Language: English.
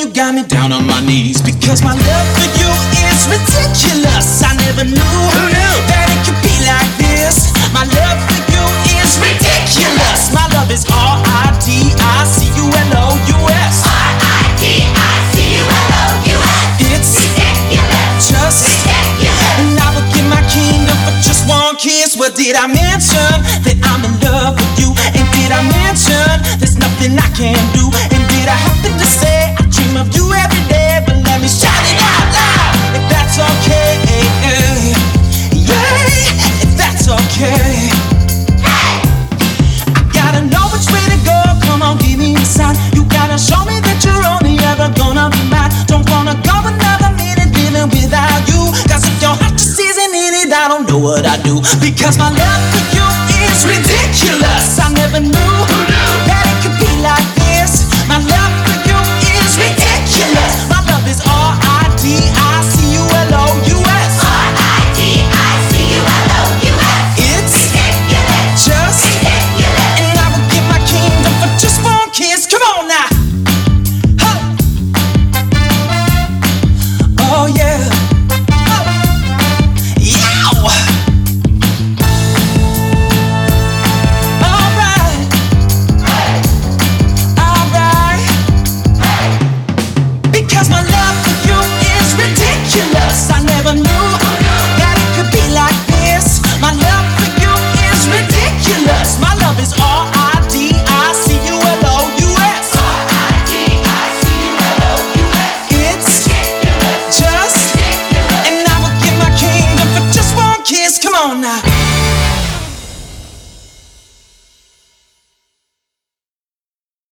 you got me down on my knees. Because my love for you is ridiculous. I never knew that it could be like this. My love for you is ridiculous. My love is R-I-D-I-C-U-L-O-U-S. R-I-D-I-C-U-L-O-U-S. It's ridiculous. Just ridiculous. And I would give my kingdom for just one kiss. Well, did I mention that I'm in love with you? And did I mention there's nothing I can do? And did I happen to say I dream of you every day? But let me shout it out loud, if that's okay. Yeah, if that's okay. I gotta know which way to go. Come on, give me a sign. You gotta show me that you're only ever gonna be mine. Don't wanna go another minute living without you. Cause if your heart just isn't in it, I don't know what I do. Because my love for you is ridiculous. I never knew that it could be like this. My love for you is ridiculous. My love is R-I-D-I-C-U-L-O-U-S. R-I-D-I-C-U-L-O-U-S. It's ridiculous. Just ridiculous. And I would give my kingdom for just one kiss. Come on now. Huh. Oh yeah. Oh. Yow. Because my love for you is ridiculous. I never knew that it could be like this. My love for you is ridiculous. My love is R-I-D-I-C-U-L-O-U-S. R-I-D-I-C-U-L-O-U-S. It's ridiculous. Just ridiculous. And I would give my kingdom for just one kiss. Come on now.